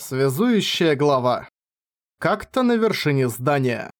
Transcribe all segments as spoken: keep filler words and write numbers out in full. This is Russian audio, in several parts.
Связующая глава. Как-то на вершине здания.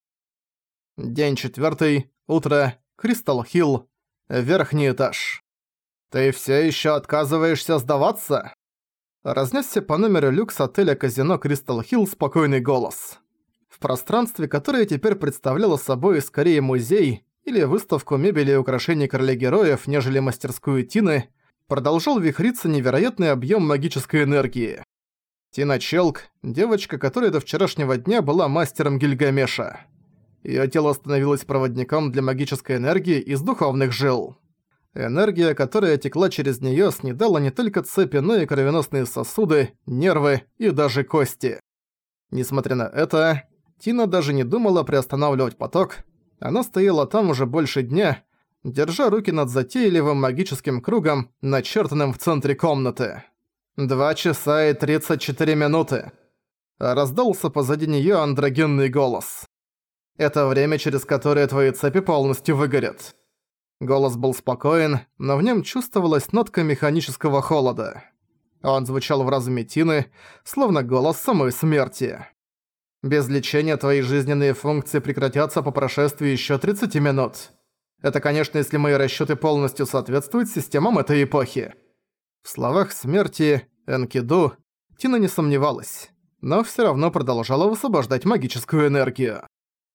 День четвёртый. Утро. Кристалл-Хилл. Верхний этаж. «Ты всё ещё отказываешься сдаваться?» Разнесся по номеру люкс отеля казино Кристалл-Хилл спокойный голос. В пространстве, которое теперь представляло собой скорее музей или выставку мебели и украшений короля-героев, нежели мастерскую Тины, продолжал вихриться невероятный объём магической энергии. Тина Челк, девочка, которая до вчерашнего дня была мастером Гильгамеша. Её тело становилось проводником для магической энергии из духовных жил. Энергия, которая текла через неё, снедала не только цепи, но и кровеносные сосуды, нервы и даже кости. Несмотря на это, Тина даже не думала приостанавливать поток. Она стояла там уже больше дня, держа руки над затейливым магическим кругом, начертанным в центре комнаты. «Два часа и тридцать четыре минуты», — раздался позади неё андрогенный голос. «Это время, через которое твои цепи полностью выгорят». Голос был спокоен, но в нём чувствовалась нотка механического холода. Он звучал в разуме Тины, словно голос самой смерти. «Без лечения твои жизненные функции прекратятся по прошествии ещё тридцати минут. Это, конечно, если мои расчёты полностью соответствуют системам этой эпохи». В словах смерти Энкиду Тина не сомневалась, но всё равно продолжала высвобождать магическую энергию.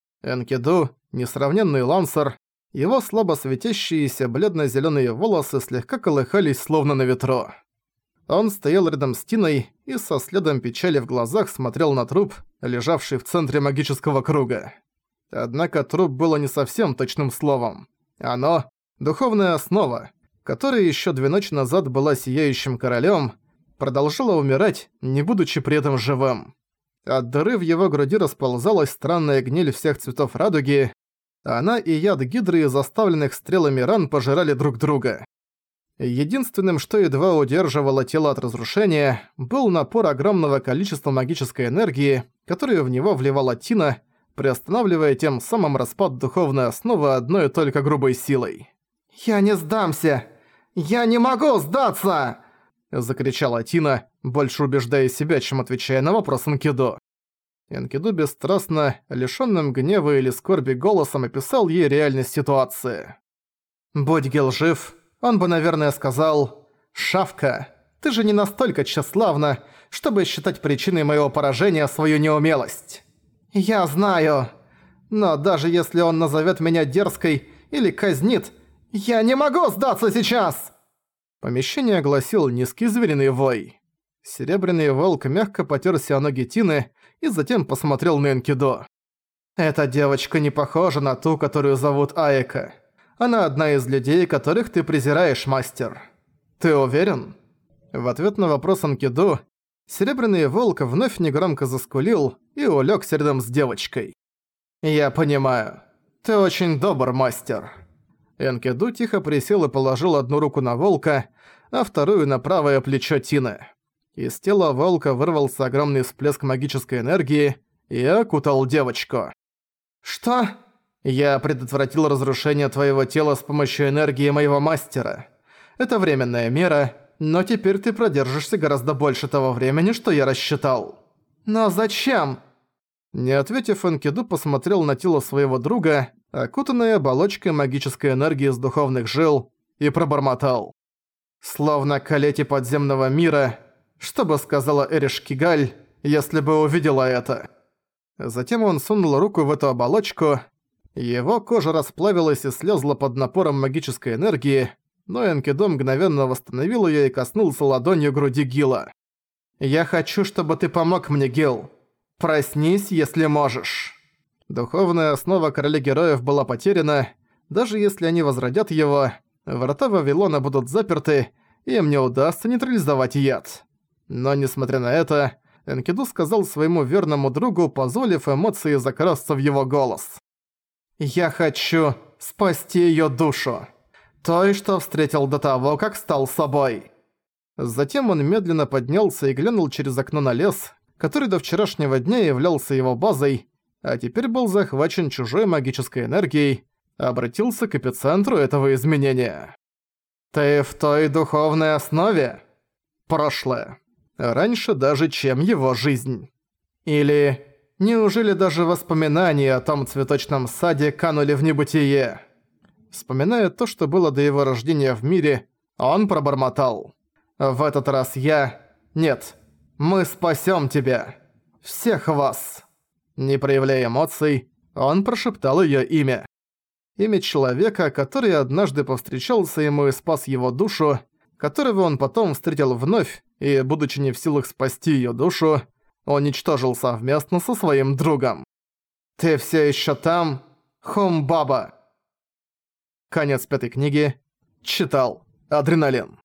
Энкиду, несравненный лансер, его слабо светящиеся бледно-зелёные волосы слегка колыхались словно на ветру. Он стоял рядом с Тиной и со следом печали в глазах смотрел на труп, лежавший в центре магического круга. Однако труп было не совсем точным словом. Оно — духовная основа, которая ещё две ночи назад была сияющим королем, продолжала умирать, не будучи при этом живым. От дыры в его груди расползалась странная гниль всех цветов радуги, она и яд гидры из оставленных стрелами ран пожирали друг друга. Единственным, что едва удерживало тело от разрушения, был напор огромного количества магической энергии, которую в него вливала Тина, приостанавливая тем самым распад духовной основы одной только грубой силой. «Я не сдамся! Я не могу сдаться!» — закричала Тина, больше убеждая себя, чем отвечая на вопрос Энкиду. Энкиду бесстрастно, лишённым гнева или скорби голосом описал ей реальность ситуации. «Будь Гел жив, он бы, наверное, сказал: «Шавка, ты же не настолько тщеславна, чтобы считать причиной моего поражения свою неумелость». «Я знаю, но даже если он назовёт меня дерзкой или казнит, я не могу сдаться сейчас!» Помещение огласил низкий звериный вой. Серебряный волк мягко потёрся о ноги Тины и затем посмотрел на Энкиду. «Эта девочка не похожа на ту, которую зовут Аека. Она одна из людей, которых ты презираешь, мастер. Ты уверен?» В ответ на вопрос Энкиду, серебряный волк вновь негромко заскулил и улёгся рядом с девочкой. «Я понимаю. Ты очень добр, мастер». Энкиду тихо присел и положил одну руку на волка, а вторую на правое плечо Тины. Из тела волка вырвался огромный всплеск магической энергии и окутал девочку. «Что?» «Я предотвратил разрушение твоего тела с помощью энергии моего мастера. Это временная мера, но теперь ты продержишься гораздо больше того времени, что я рассчитал». «Но зачем?» Не ответив, Энкиду посмотрел на тело своего друга, окутанное оболочкой магической энергии из духовных жил, и пробормотал. «Словно калети подземного мира, что бы сказала Эриш Кигаль, если бы увидела это?» Затем он сунул руку в эту оболочку, его кожа расплавилась и слезла под напором магической энергии, но Энкиду мгновенно восстановил её и коснулся ладонью груди Гила. «Я хочу, чтобы ты помог мне, Гил. Проснись, если можешь». Духовная основа короля героев была потеряна, даже если они возродят его, врата Вавилона будут заперты, и им не удастся нейтрализовать яд. Но, несмотря на это, Энкиду сказал своему верному другу, позволив эмоции закрасться в его голос. «Я хочу спасти её душу. Той, что встретил до того, как стал собой». Затем он медленно поднялся и глянул через окно на лес, который до вчерашнего дня являлся его базой, а теперь был захвачен чужой магической энергией, обратился к эпицентру этого изменения. «Ты в той духовной основе?» «Прошлое». раньше даже, чем его жизнь. Или неужели даже воспоминания о том цветочном саде канули в небытие? Вспоминая то, что было до его рождения в мире, он пробормотал: «В этот раз я... Нет, мы спасем тебя. Всех вас!» Не проявляя эмоций, он прошептал ее имя. Имя человека, который однажды повстречался ему и спас его душу, которого он потом встретил вновь и, будучи не в силах спасти ее душу, уничтожил совместно со своим другом. «Ты все еще там, Хумбаба?» Конец пятой книги. Читал Адреналин.